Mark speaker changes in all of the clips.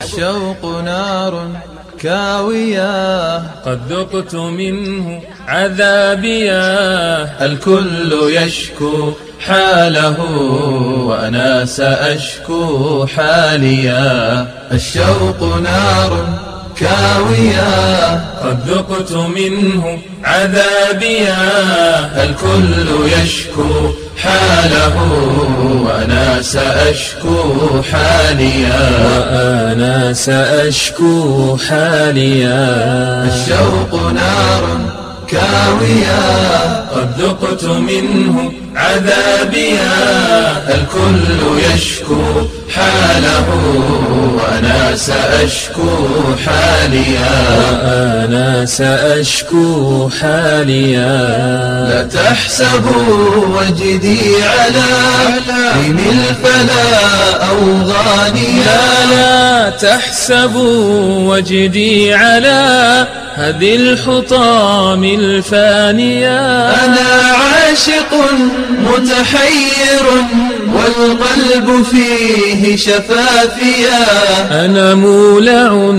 Speaker 1: الشوق نار كاوية
Speaker 2: قد ذقت منه عذابيا.
Speaker 1: الكل يشكو حاله وأنا سأشكو حاليا. الشوق نار كاوية
Speaker 2: قد ذقت منه عذابيا.
Speaker 1: الكل يشكو حاله وأنا سأشكو حاليا.
Speaker 2: وأنا سأشكو حاليا.
Speaker 1: الشوق نار كاوية
Speaker 2: قد ذقت منه عذابيا.
Speaker 1: الكل يشكو حاله وأنا سأشكو حاليا.
Speaker 2: وأنا سأشكو حاليا.
Speaker 1: لا تحسبوا وجدي على حين الفلا أو غانيا.
Speaker 2: لا تحسبوا وجدي على هذه الحطام الفانية.
Speaker 1: أنا عاشق متحير والقلب فيه شفافيا.
Speaker 2: أنا مولع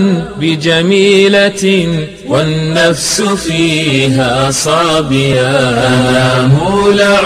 Speaker 2: بجميلة والنفس فيها صابية.
Speaker 1: أنا مولع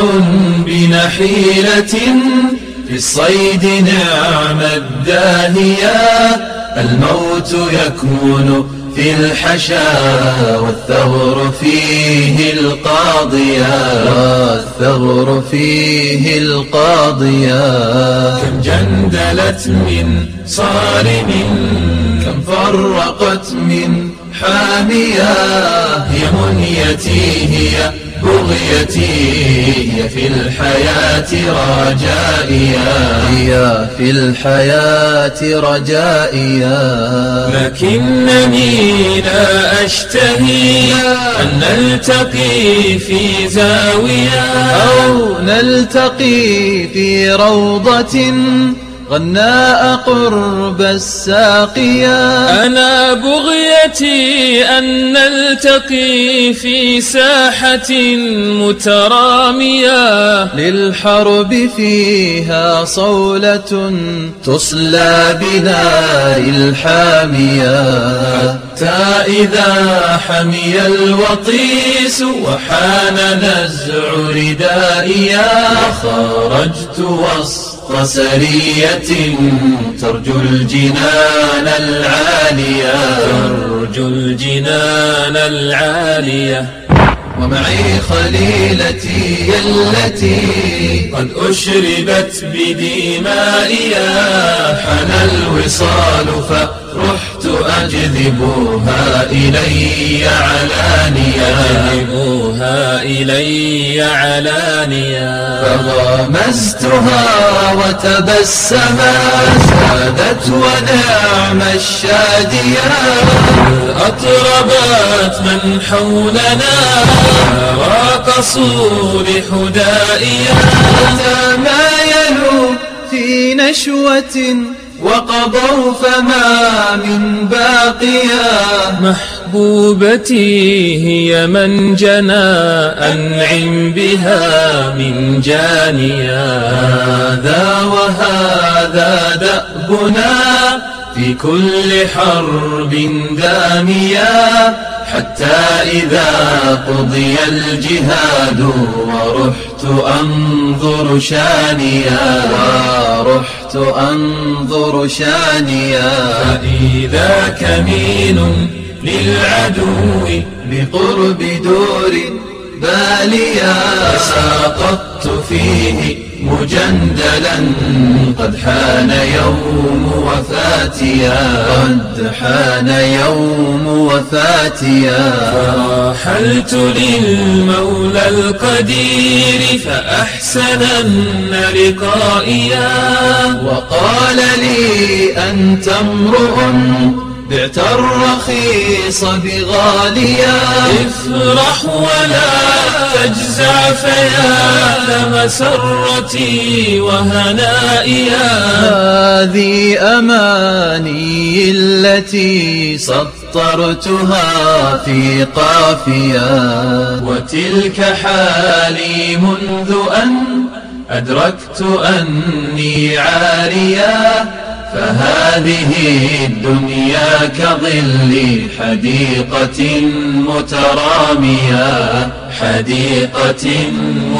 Speaker 1: بنحيلة في الصيد نعم الداهية. الموت يكمن في الحشا والثغر فيه القاضية. والثغر فيه القاضية.
Speaker 2: كم جندلت من صارم
Speaker 1: كم فرقت من حامية. هي منيتي هي بغيتي هي في الحياة رجائيا. هي في الحياة رجائيا.
Speaker 2: لكنني لا أشتهي أن نلتقي في زاوية
Speaker 1: أو نلتقي في روضة غناء قرب الساقية.
Speaker 2: أنا بغيتي أن نلتقي في ساحة مترامية.
Speaker 1: للحرب فيها صولة تصلى بنار الحامية. حتى إذا حمي الوطيس وحان نزع ردائيا. خرجت وسط سرية ترجو الجنان العالية.
Speaker 2: ترجو الجنان العالية.
Speaker 1: ومعي خليلتي التي
Speaker 2: قد أشربت بدمائيا.
Speaker 1: حان الوصال فرحت أجذبها إلي علانيا.
Speaker 2: أجذبها إلي علانيا.
Speaker 1: فغمزتها وتبسمت سادت ونعم الشادية.
Speaker 2: أطربت من حولنا راقصوا لحدائيا.
Speaker 1: تمايلوا في نشوة وقضوا فما من باقيا.
Speaker 2: محبوبتي هي من جنى أنعم بها من جانيا.
Speaker 1: هذا وهذا دأبنا في كل حرب دامية. حتى إذا قضي الجهاد ورحت أنظر شانيا. ورحت أنظر شانيا.
Speaker 2: فإذا كمين للعدو
Speaker 1: بقرب دور باليا. ساقطت فيه مجندلا قد حان يوم وفاتيا. قد حان يوم وفاتيا.
Speaker 2: فرحلت للمولى القدير فأحسنن لقائيا.
Speaker 1: وقال لي أنت امرؤ بعت الرخيص بغاليا.
Speaker 2: افرح ولا تجزع فيا مسرتي وهنائيا.
Speaker 1: هذه أماني التي سطرتها في قافية. وتلك حالي منذ أن أدركت أني عارية. فهذه الدنيا كظل حديقة مترامية، حديقة